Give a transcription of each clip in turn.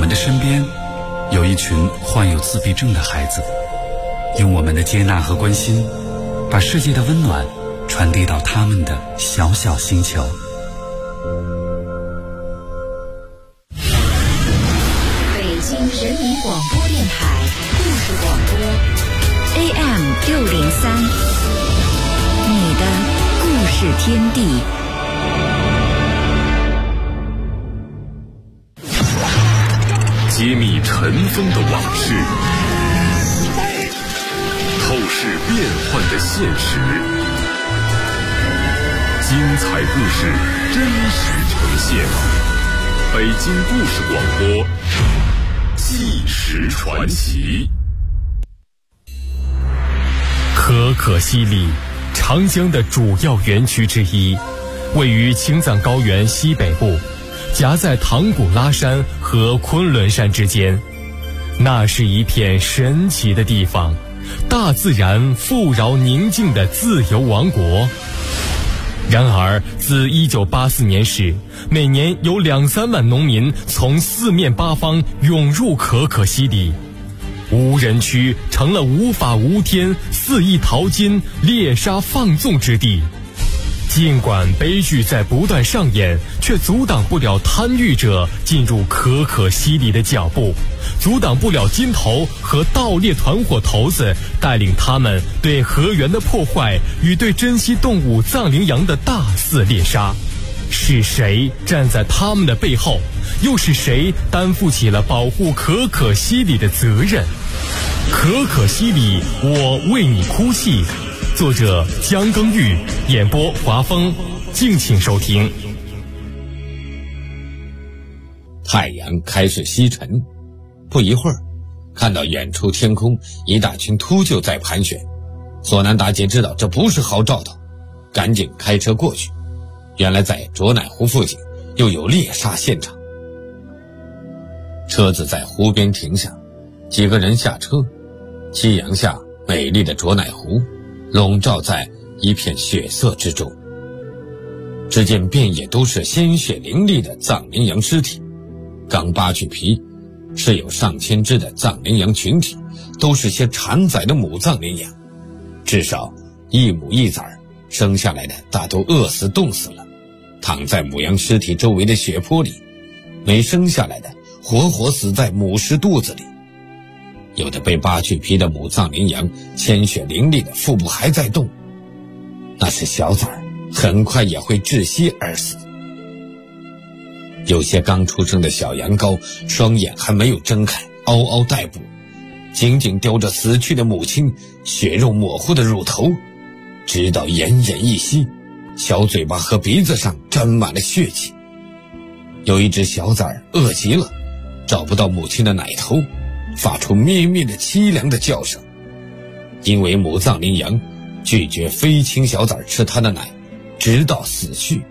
的身边有一群患有自闭症的孩子，用我们的接纳和关心，把世界的温暖传递到他们的小小星球。 北京人民广播电台故事广播 AM603，你的故事天地。 揭秘尘封的往事，透视变幻的现实，精彩故事真实呈现。北京故事广播，纪实传奇。 可可西里，长江的主要源渠之一，位于青藏高原西北部，夹在唐古拉山和昆仑山之间。那是一片神奇的地方，大自然富饶宁静的自由王国。然而自1984年时，每年有2-3万农民从四面八方涌入可可西里，无人区成了无法无天、肆意淘金、猎杀放纵之地。尽管悲剧在不断上演，却阻挡不了贪欲者进入可可西里的脚步，阻挡不了金头和盗猎团伙头子带领他们对河源的破坏与对珍稀动物藏羚羊的大肆猎杀。是谁站在他们的背后？又是谁担负起了保护可可西里的责任？可可西里，我为你哭泣。作者江耕玉，演播华峰，敬请收听。 太阳开始西沉，不一会儿，看到远处天空一大群秃鹫在盘旋。索南达杰知道这不是好兆头，赶紧开车过去。原来在卓乃湖附近又有猎杀现场。车子在湖边停下，几个人下车，夕阳下美丽的卓乃湖笼罩在一片血色之中。只见遍野都是鲜血淋漓的藏羚羊尸体，刚扒去皮，是有上千只的藏羚羊群体，都是些产崽的母藏羚羊，至少一母一崽，生下来的大都饿死冻死了，躺在母羊尸体周围的血泊里，没生下来的活活死在母狮肚子里。有的被扒去皮的母藏羚羊鲜血淋漓的腹部还在动，那是小崽儿，很快也会窒息而死。有些刚出生的小羊羔双眼还没有睁开，嗷嗷待哺，紧紧叼着死去的母亲血肉模糊的乳头，直到奄奄一息，小嘴巴和鼻子上沾满了血迹。有一只小崽儿饿极了，找不到母亲的奶头，发出咩咩的凄凉的叫声，因为母藏羚羊拒绝非亲小崽吃它的奶，直到死去。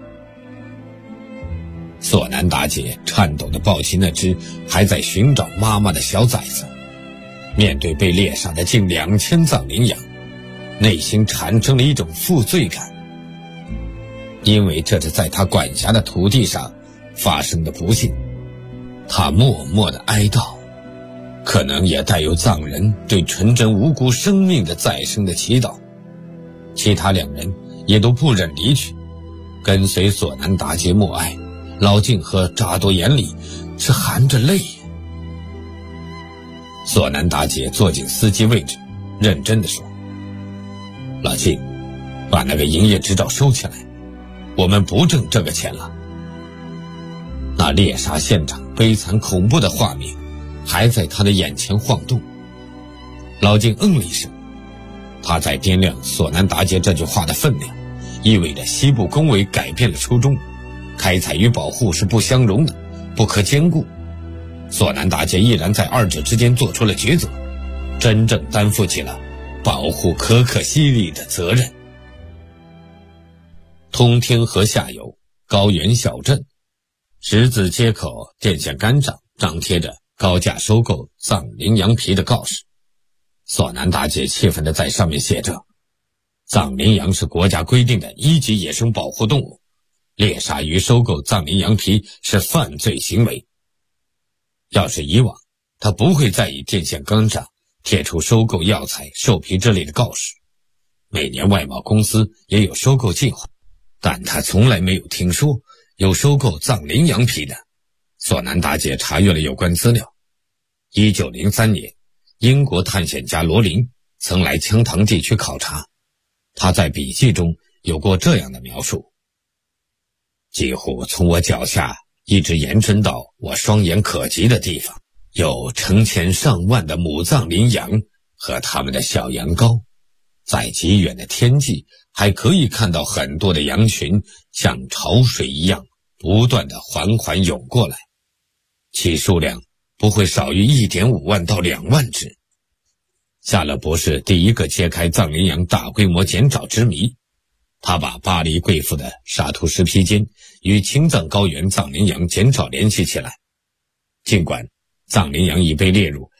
索南达杰颤抖地抱起那只还在寻找妈妈的小崽子，面对被猎杀的近2000藏羚羊，内心产生了一种负罪感，因为这是在他管辖的土地上发生的不幸。他默默地哀悼，可能也带有藏人对纯真无辜生命的再生的祈祷。其他两人也都不忍离去，跟随索南达杰默哀。老静和扎多眼里是含着泪。索南达杰坐进司机位置，认真地说：老静，把那个营业执照收起来，我们不挣这个钱了。那猎杀现场悲惨恐怖的画面还在他的眼前晃动。老静嗯了一声，他在掂量索南达杰这句话的分量，意味着西部工委改变了初衷，开采与保护是不相容的，不可兼顾。索南达杰毅然在二者之间做出了抉择，真正担负起了保护可可西里的责任。通天河下游高原小镇，十字街口电线杆上张贴着高价收购藏羚羊皮的告示。索南达杰气愤地在上面写着：藏羚羊是国家规定的1级野生保护动物，猎杀与收购藏羚羊皮是犯罪行为。 要是以往，他不会在意电线杆上贴出收购药材、兽皮之类的告示。每年外贸公司也有收购计划，但他从来没有听说有收购藏羚羊皮的。索南达杰查阅了有关资料。1903年，英国探险家罗林曾来羌塘地区考察，他在笔记中有过这样的描述：几乎从我脚下一直延伸到我双眼可及的地方，有成千上万的母藏羚羊和它们的小羊羔，在极远的天际还可以看到很多的羊群像潮水一样不断地缓缓涌过来，其数量不会少于 1.5 万到2万只。夏勒博士第一个揭开藏羚羊大规模减少之谜，他把巴黎贵妇的沙图什披肩与青藏高原藏羚羊减少联系起来。尽管藏羚羊已被列入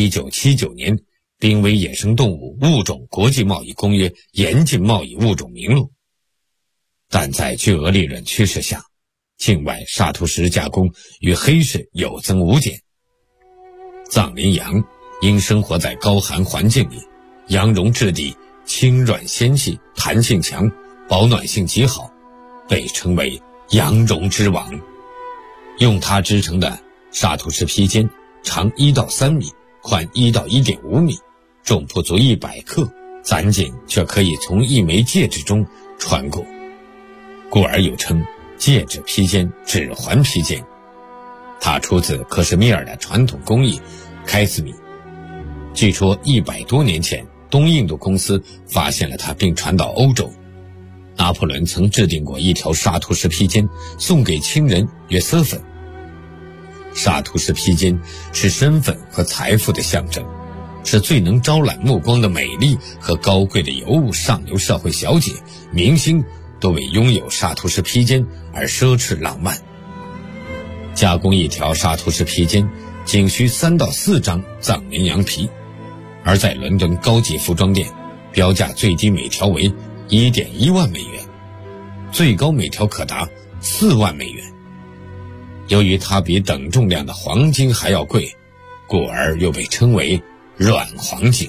1979年濒危野生动物物种国际贸易公约严禁贸易物种名录，但在巨额利润驱使下，境外沙图什加工与黑市有增无减。藏羚羊因生活在高寒环境里，羊绒质地轻软纤细，弹性强，保暖性极好，被称为羊绒之王。用它织成的沙图什披肩长1到3米，宽1到1.5米，重不足100克，攒紧却可以从一枚戒指中穿过，故而又称戒指披肩、指环披肩。它出自克什米尔的传统工艺开斯米，据说100多年前东印度公司发现了它并传到欧洲。拿破仑曾制定过一条沙图什披肩送给亲人约瑟芬。沙图什披肩是身份和财富的象征，是最能招揽目光的美丽和高贵的尤物。上流社会小姐、明星都为拥有沙图什披肩而奢侈浪漫。加工一条沙图什披肩仅需3到4张藏羚羊皮，而在伦敦高级服装店，标价最低每条为 1.1 万美元，最高每条可达4万美元。由于它比等重量的黄金还要贵，故而又被称为软黄金。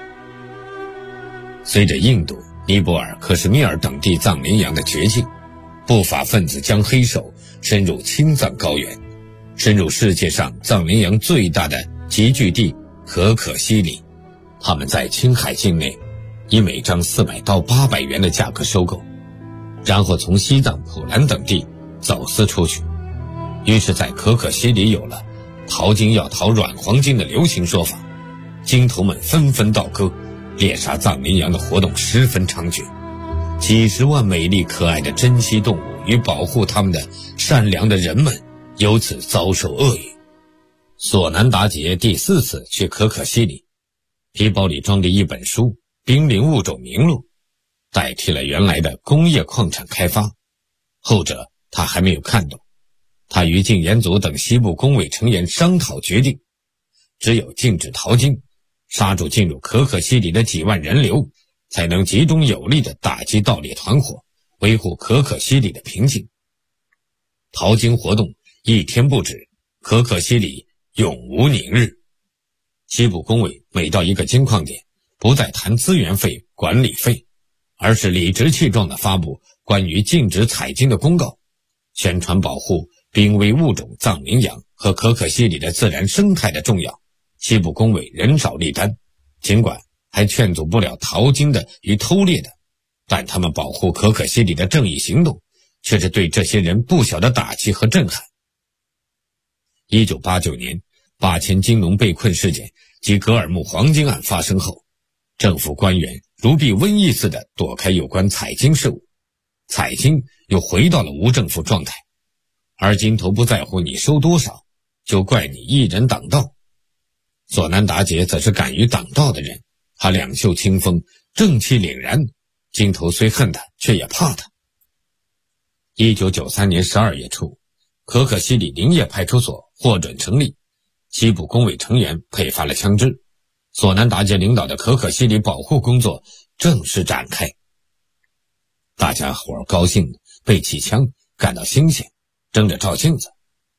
随着印度、尼泊尔、克什米尔等地藏羚羊的绝境，不法分子将黑手深入青藏高原，深入世界上藏羚羊最大的集聚地可可西里。他们在青海境内以每张400到800元的价格收购，然后从西藏、普兰等地走私出去。于是在可可西里有了淘金要淘软黄金的流行说法，金头们纷纷倒戈，猎杀藏羚羊的活动十分猖獗，几十万美丽可爱的珍稀动物与保护它们的善良的人们由此遭受厄运。索南达杰第4次去可可西里，皮包里装着一本书《濒临物种名录》，代替了原来的工业矿产开发，后者他还没有看懂。他与禁烟组等西部工委成员商讨决定，只有禁止淘金，杀住进入可可西里的几万人流，才能集中有力地打击盗猎团伙，维护可可西里的平静。淘金活动一天不止，可可西里永无宁日。西部工委每到一个金矿点，不再谈资源费、管理费，而是理直气壮地发布关于禁止采金的公告，宣传保护濒危物种藏羚羊和可可西里的自然生态的重要。西部工委人少力单，尽管还劝阻不了淘金的与偷猎的，但他们保护可可西里的正义行动却是对这些人不小的打击和震撼。1989年8000金农被困事件及格尔木黄金案发生后，政府官员如避瘟疫似的躲开有关采金事务，采金又回到了无政府状态，而金头不在乎你收多少，就怪你一人挡道。索南达杰则是敢于挡道的人，他两袖清风，正气凛然，金头虽恨他，却也怕他。1993年12月初，可可西里林业派出所获准成立，西部工委成员配发了枪支，索南达杰领导的可可西里保护工作正式展开。大家伙高兴地背起枪赶到新鲜，争着照镜子。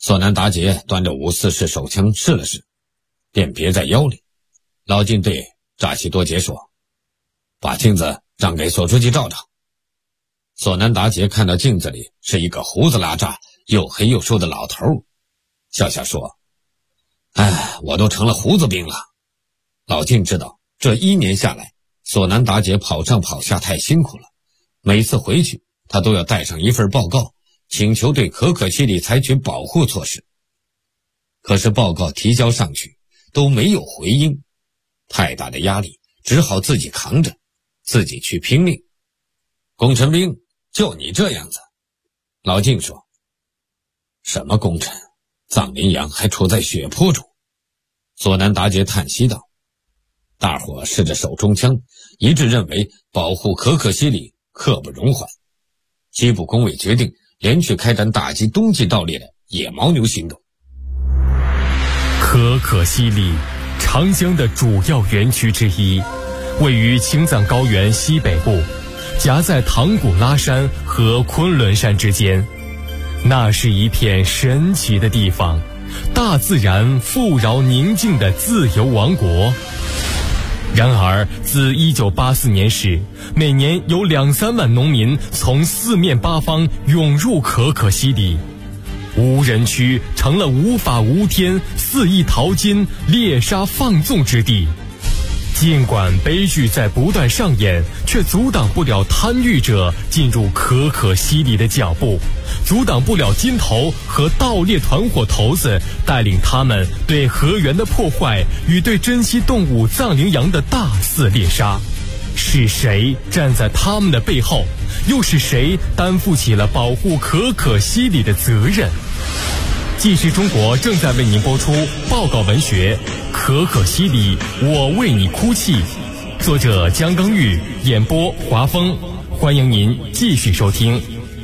索南达杰端着5.44式手枪试了试，便别在腰里。老靳对扎西多杰说：“把镜子让给索书记照照。”索南达杰看到镜子里是一个胡子拉碴、又黑又瘦的老头，笑笑说：“哎，我都成了胡子兵了。”老靳知道这1年下来，索南达杰跑上跑下太辛苦了，每次回去他都要带上一份报告，请求对可可西里采取保护措施。可是报告提交上去都没有回音，太大的压力，只好自己扛着，自己去拼命。功臣兵就你这样子。老靳说：“什么功臣？藏羚羊还处在血泊中。”索南达杰叹息道。大伙试着手中枪，一致认为保护可可西里刻不容缓。西部工委决定连续开展打击冬季盗猎的野牦牛行动。 可可西里，长江的主要园区之一，位于青藏高原西北部，夹在唐古拉山和昆仑山之间。那是一片神奇的地方，大自然富饶宁静的自由王国。然而自1984年时，每年有2-3万农民从4面8方涌入可可西里，无人区成了无法无天、肆意淘金、猎杀放纵之地。尽管悲剧在不断上演，却阻挡不了贪欲者进入可可西里的脚步，阻挡不了金头和盗猎团伙头子带领他们对河源的破坏与对珍稀动物藏羚羊的大肆猎杀。是谁站在他们的背后？又是谁担负起了保护可可西里的责任？纪实中国正在为您播出报告文学《可可西里，我为你哭泣》，作者姜刚玉，演播华峰。欢迎您继续收听。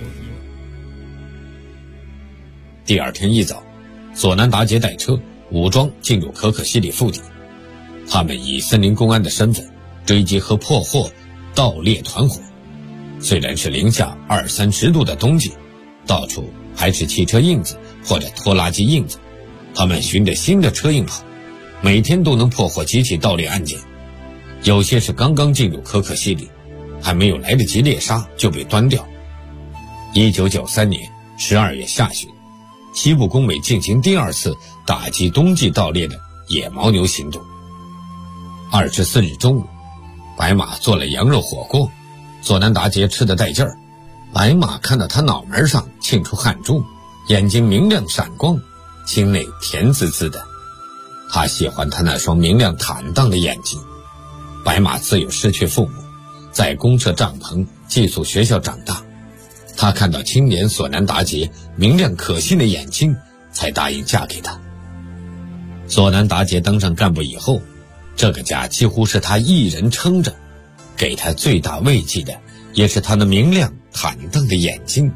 第二天一早，索南达杰带车武装进入可可西里腹地，他们以森林公安的身份追击和破获盗猎团伙。虽然是零下20-30度的冬季，到处还是汽车印子或者拖拉机印子，他们循着新的车印跑，每天都能破获几起盗猎案件。有些是刚刚进入可可西里，还没有来得及猎杀就被端掉。1993年12月下旬，西部工委进行第2次打击冬季盗猎的野牦牛行动。24日中午，白马做了羊肉火锅，索南达杰吃得带劲儿。白马看到他脑门上沁出汗珠，眼睛明亮闪光，心内甜滋滋的。他喜欢他那双明亮坦荡的眼睛。白马自幼失去父母，在公社帐篷寄宿学校长大。他看到青年索南达杰明亮可信的眼睛，才答应嫁给他。索南达杰当上干部以后，这个家几乎是他一人撑着，给他最大慰藉的也是他那明亮坦荡的眼睛。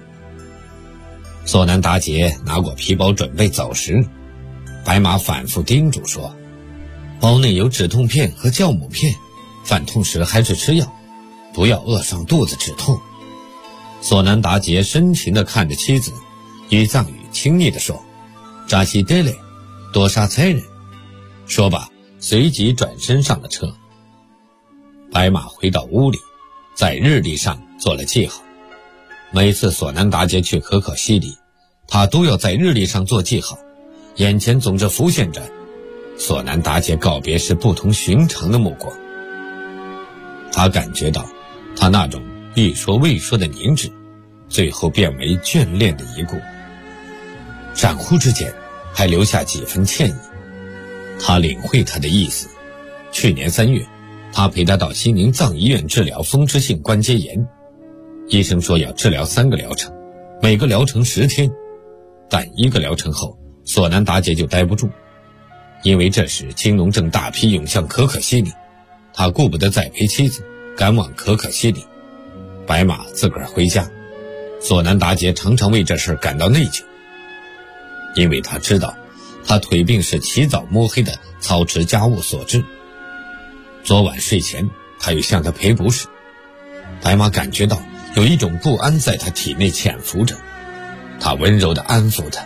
索南达杰拿过皮包准备走时，白马反复叮嘱说，包内有止痛片和酵母片，犯痛时还是吃药，不要饿上肚子止痛。索南达杰深情地看着妻子，以藏语亲昵地说，扎西德勒多杀猜人。说罢随即转身上了车。白马回到屋里，在日历上做了记号。每次索南达杰去可可西里，他都要在日历上做记号，眼前总是浮现着索南达杰告别时不同寻常的目光。他感觉到他那种欲说未说的凝滞，最后变为眷恋的一顾，闪忽之间还留下几分歉意。他领会他的意思。去年3月，他陪他到西宁藏医院治疗风湿性关节炎，医生说要治疗3个疗程，每个疗程10天，但1个疗程后，索南达杰就待不住，因为这时青农正大批涌向可可西里，他顾不得再陪妻子赶往可可西里。白马自个儿回家，索南达杰常常为这事感到内疚，因为他知道他腿病是起早摸黑的操持家务所致。昨晚睡前他又向他赔不是，白马感觉到有一种不安在他体内潜伏着，他温柔地安抚他，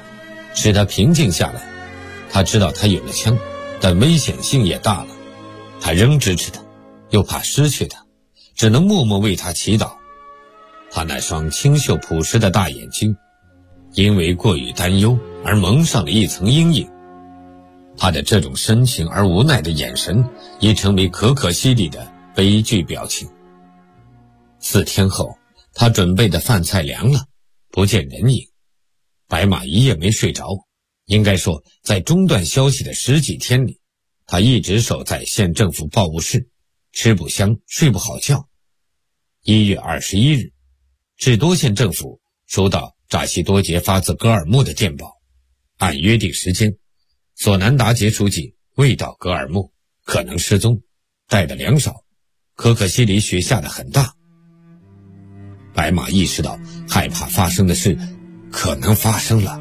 使他平静下来。他知道他有了枪，但危险性也大了。他仍支持他，又怕失去他，只能默默为他祈祷。他那双清秀朴实的大眼睛，因为过于担忧而蒙上了一层阴影。他的这种深情而无奈的眼神，已成为可可西里的悲剧表情。4天后，他准备的饭菜凉了，不见人影。白马一夜没睡着，应该说在中断消息的10几天里，他一直守在县政府报务室，吃不香，睡不好觉。1月21日，智多县政府收到扎西多杰发自格尔木的电报，按约定时间，索南达杰书记未到格尔木，可能失踪，带的粮少，可可西里雪下得很大。白马意识到害怕发生的事可能发生了，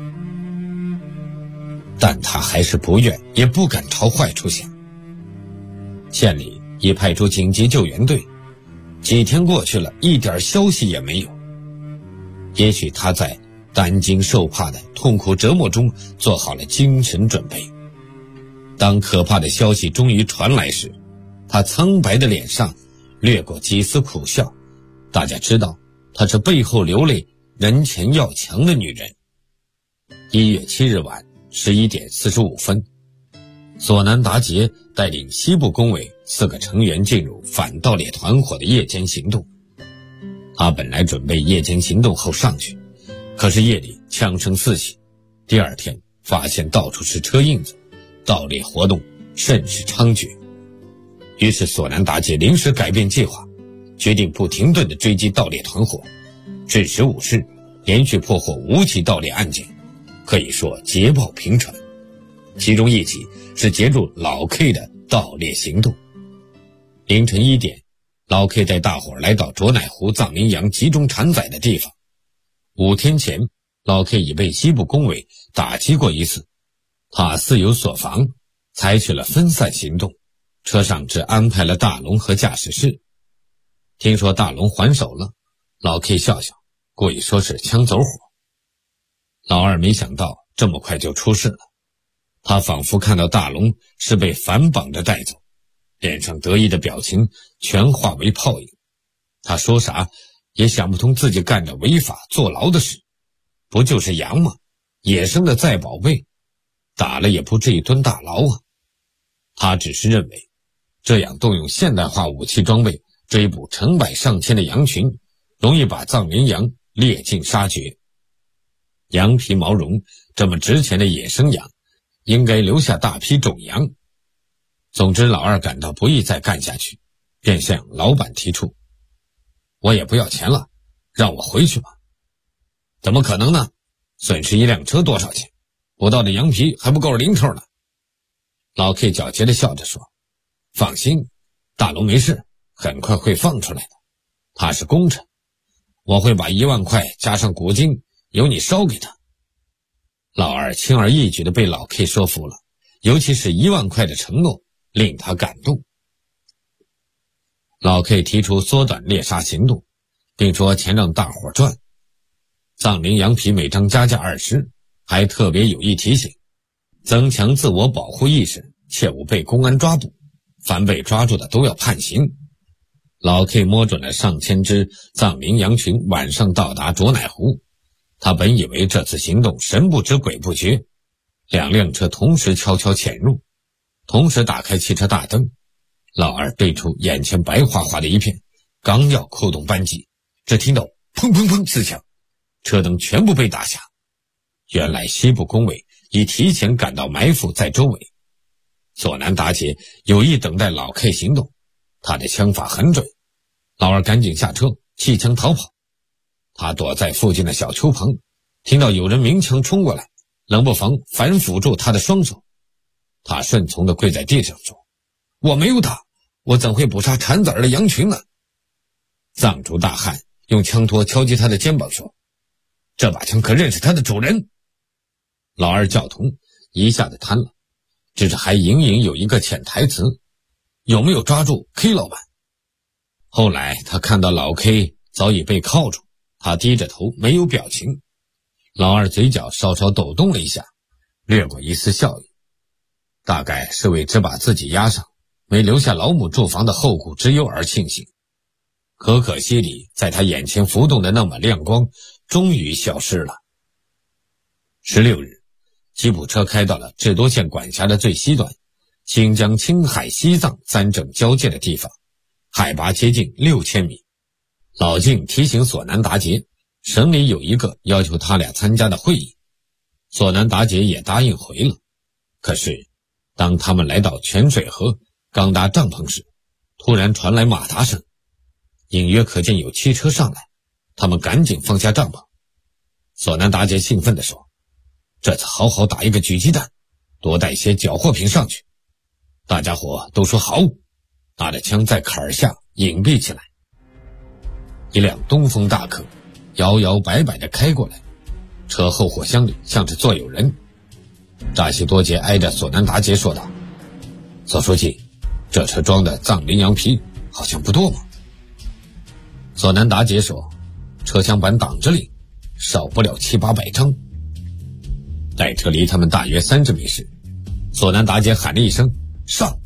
但他还是不愿也不敢朝坏处想。县里已派出紧急救援队，几天过去了，一点消息也没有。也许他在担惊受怕的痛苦折磨中做好了精神准备。当可怕的消息终于传来时，他苍白的脸上掠过几丝苦笑。大家知道她是背后流泪人前要强的女人。1月7日晚11点45分，索南达杰带领西部工委4个成员进入反盗猎团伙的夜间行动。他本来准备夜间行动后上去，可是夜里枪声四起，第二天发现到处是车印子，盗猎活动甚是猖獗。于是索南达杰临时改变计划，决定不停顿地追击盗猎团伙，至15日连续破获5起盗猎案件，可以说捷报频传。其中一起是截住老 K 的盗猎行动。凌晨1点，老 K 带大伙来到卓乃湖藏羚羊集中产崽的地方。5天前，老 K 已被西部工委打击过一次，他似有所防，采取了分散行动，车上只安排了大龙和驾驶室。听说大龙还手了，老 K 笑笑，故意说是枪走火。老二没想到这么快就出事了，他仿佛看到大龙是被反绑着带走，脸上得意的表情全化为泡影。他说啥也想不通自己干着违法坐牢的事，不就是羊吗？野生的再宝贝，打了也不至于蹲大牢啊。他只是认为这样动用现代化武器装备追捕成百上千的羊群，容易把藏羚羊猎尽杀绝。羊皮毛绒这么值钱的野生羊，应该留下大批种羊。总之老二感到不易再干下去，便向老板提出，我也不要钱了，让我回去吧。怎么可能呢？损失一辆车多少钱？捕到的羊皮还不够零头呢。老 K 狡黠地笑着说，放心，大龙没事，很快会放出来的。他是功臣，我会把1万块加上古金由你烧给他。老二轻而易举地被老 K 说服了，尤其是1万块的承诺令他感动。老 K 提出缩短猎杀行动，并说钱让大伙赚。藏羚羊皮每张加价20，还特别有意提醒，增强自我保护意识，切勿被公安抓捕，凡被抓住的都要判刑。老 K 摸准了上千只藏羚羊群晚上到达卓乃湖，他本以为这次行动神不知鬼不觉，2辆车同时悄悄潜入，同时打开汽车大灯。老二对出眼前白花花的一片，刚要扣动扳机，只听到砰砰砰4响，车灯全部被打瞎。原来西部工委已提前赶到埋伏在周围。索南达杰有意等待老 K 行动，他的枪法很准。老二赶紧下车弃枪逃跑。他躲在附近的小丘棚，听到有人鸣枪冲过来，冷不防反抚住他的双手。他顺从地跪在地上说，我没有打，我怎会捕杀产崽的羊群呢？藏族大汉用枪托敲击他的肩膀说，这把枪可认识他的主人。老二叫同一下子瘫了，只是还隐隐有一个潜台词，有没有抓住 K 老板？后来他看到老 K 早已被铐住，他低着头没有表情。老二嘴角稍稍抖动了一下， 掠过一丝笑意，大概是为只把自己押上，没留下老母住房的后顾之忧而庆幸。可西里在他眼前浮动的那么亮光终于消失了。16日，吉普车开到了智多县管辖的最西端，新疆青海西藏3省交界的地方，海拔接近6000米。老静提醒索南达杰，省里有一个要求他俩参加的会议。索南达杰也答应回了。可是当他们来到泉水河，刚搭帐篷时，突然传来马达声，隐约可见有汽车上来，他们赶紧放下帐篷。索南达杰兴奋地说，这次好好打一个狙击弹，多带些缴获品上去。大家伙都说好，拿着枪在坎儿下隐蔽起来。一辆东风大客摇摇摆摆地开过来，车后货箱里像是坐有人。扎西多杰挨着索南达杰说道，索书记，这车装的藏羚羊皮好像不多嘛。索南达杰说，车厢板挡着里少不了700-800张。待车离他们大约30米时，索南达杰喊了一声上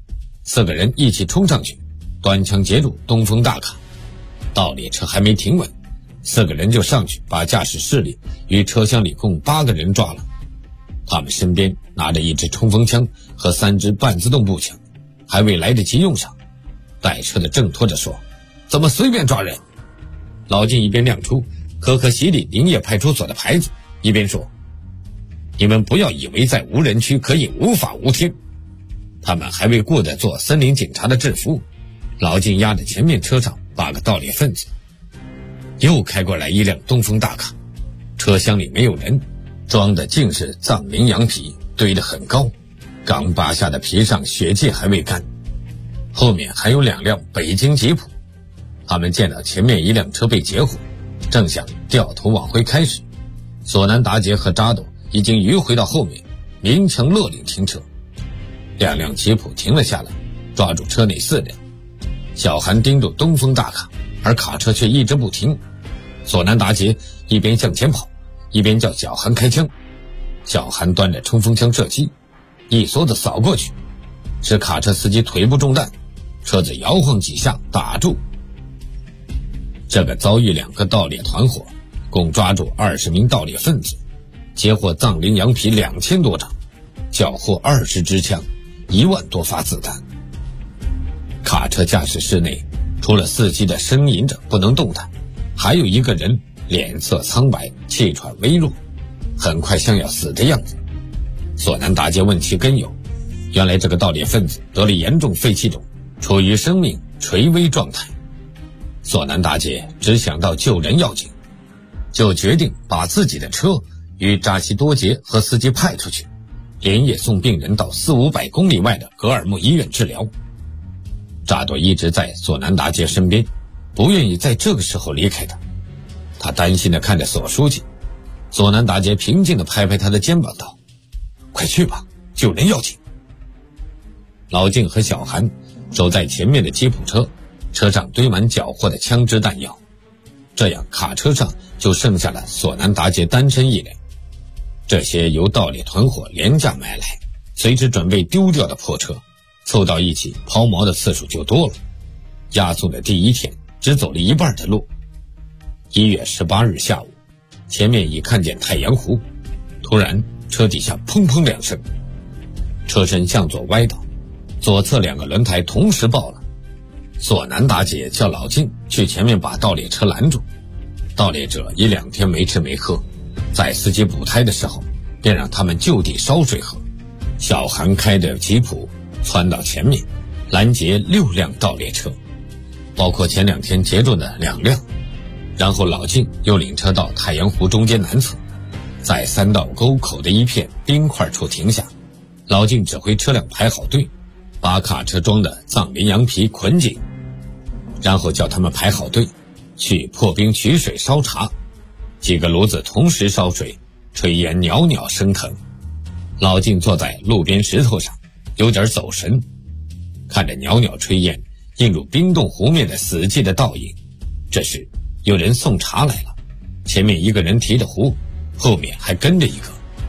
，4个人一起冲上去，端枪截住东风大卡。盗猎车还没停稳，4个人就上去把驾驶室里与车厢里共8个人抓了。他们身边拿着1支冲锋枪和3支半自动步枪，还未来得及用上。带车的挣脱着说，怎么随便抓人？老金一边亮出可西里林业派出所的牌子，一边说，你们不要以为在无人区可以无法无天。他们还未顾得做森林警察的制服，老金压着前面车上8个盗猎分子。又开过来一辆东风大卡，车厢里没有人，装的竟是藏羚羊皮，堆得很高，刚扒下的皮上血迹还未干。后面还有2辆北京吉普，他们见到前面一辆车被截获，正想掉头往回开时，索南达杰和扎斗已经迂回到后面，鸣枪勒令停车。2辆吉普停了下来，抓住车内4辆。小韩盯住东风大卡，而卡车却一直不停。索南达杰一边向前跑，一边叫小韩开枪。小韩端着冲锋枪射击，一梭子扫过去，使卡车司机腿部中弹，车子摇晃几下打住。这个遭遇2个盗猎团伙，共抓住20名盗猎分子，截获藏羚羊皮2000多张，缴获20支枪，1万多发子弹。卡车驾驶室内除了司机的呻吟着不能动弹，还有一个人脸色苍白，气喘微弱，很快像要死的样子。索南达杰问其根由，原来这个盗猎分子得了严重肺气肿，处于生命垂危状态。索南达杰只想到救人要紧，就决定把自己的车与扎西多杰和司机派出去，连夜送病人到400-500公里外的格尔木医院治疗。扎多一直在索南达杰身边，不愿意在这个时候离开他。他担心地看着索书记。索南达杰平静地拍拍他的肩膀道，快去吧，救人要紧。老静和小韩守在前面的吉普车，车上堆满缴获的枪支弹药，这样卡车上就剩下了索南达杰单身一人。这些由盗猎团伙廉价买来，随时准备丢掉的破车，凑到一起抛锚的次数就多了。押送的第1天只走了一半的路。1月18日下午，前面已看见太阳湖，突然车底下砰砰2声，车身向左歪倒，左侧2个轮胎同时爆了。索南达杰叫老金去前面把盗猎车拦住。盗猎者已2天没吃没喝，在司机补胎的时候便让他们就地烧水喝。小韩开着吉普窜到前面，拦截6辆盗猎车，包括前2天截住的2辆。然后老金又领车到太阳湖中间南侧，在3道沟口的一片冰块处停下。老金指挥车辆排好队，把卡车装的藏羚羊皮捆紧，然后叫他们排好队去破冰取水烧茶。几个炉子同时烧水，炊烟袅袅升腾。老金坐在路边石头上，有点走神，看着袅袅炊烟映入冰冻湖面的死寂的倒影。这时有人送茶来了，前面一个人提着壶，后面还跟着一个。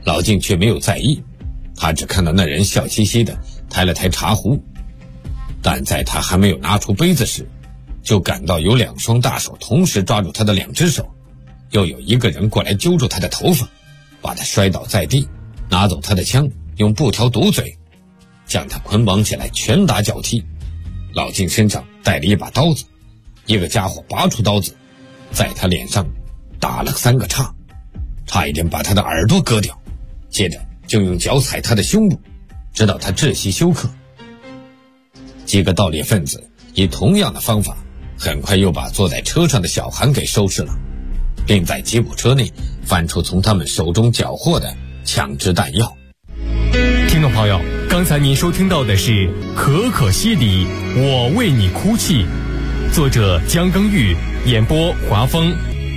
老静却没有在意，他只看到那人笑嘻嘻地抬了抬茶壶，但在他还没有拿出杯子时，就感到有2双大手同时抓住他的2只手，又有一个人过来揪住他的头发，把他摔倒在地，拿走他的枪，用布条堵嘴，将他捆绑起来，拳打脚踢。老静身上带了一把刀子，一个家伙拔出刀子，在他脸上打了3个叉，差一点把他的耳朵割掉，接着就用脚踩他的胸部，直到他窒息休克。几个盗猎分子以同样的方法，很快又把坐在车上的小韩给收拾了，并在吉普车内翻出从他们手中缴获的枪支弹药。 听众朋友，刚才您收听到的是《可可西里，我为你哭泣》，作者姜耕玉，演播华峰。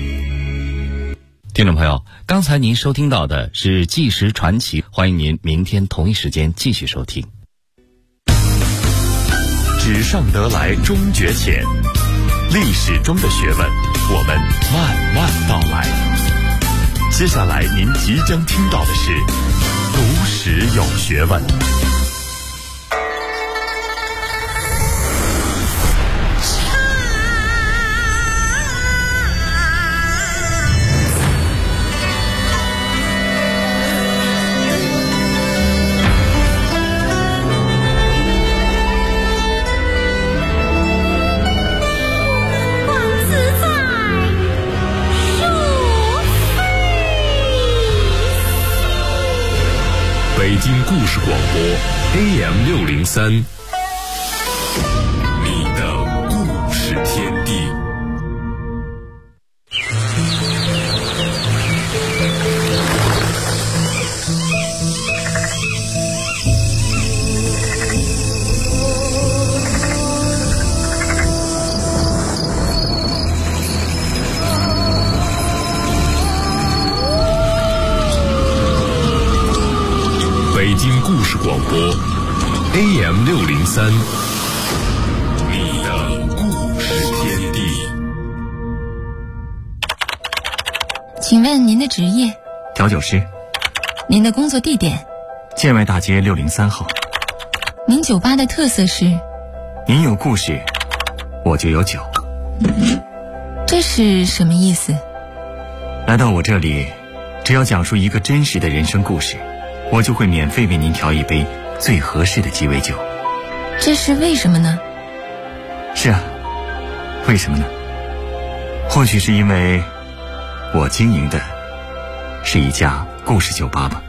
听众朋友，刚才您收听到的是《纪实传奇》，欢迎您明天同一时间继续收听。 纸上得来终觉浅，历史中的学问，我们慢慢道来。接下来您即将听到的是读史有学问。北京故事广播 AM603， 你的故事天地。北京故事广播 AM603， 你的故事天地。 请问您的职业？ 调酒师。 您的工作地点？ 建外大街603号。 您酒吧的特色是？ 您有故事，我就有酒。 这是什么意思？ 来到我这里，只要讲述一个真实的人生故事，我就会免费为您调一杯最合适的鸡尾酒。 这是为什么呢？ 是啊，为什么呢？或许是因为我经营的是一家故事酒吧吧。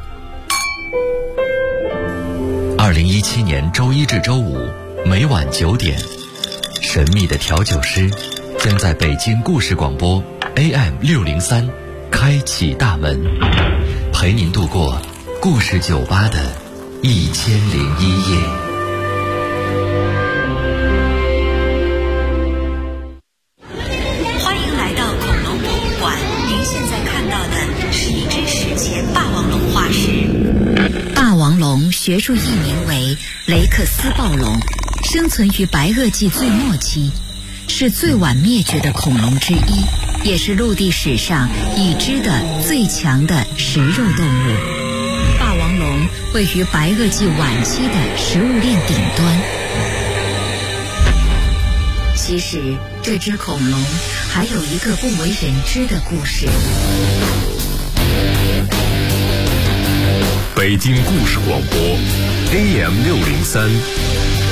2017年周一至周五每晚9点，神秘的调酒师将在北京故事广播 AM603 开启大门，陪您度过故事酒吧的1001夜。 欢迎来到恐龙博物馆，您现在看到的是一只史前霸王龙化石。霸王龙学术译名为雷克斯暴龙，生存于白垩纪最末期，是最晚灭绝的恐龙之一，也是陆地史上已知的最强的食肉动物。霸王龙位于白垩纪晚期的食物链顶端。其实，这只恐龙还有一个不为人知的故事。 北京故事广播 AM603，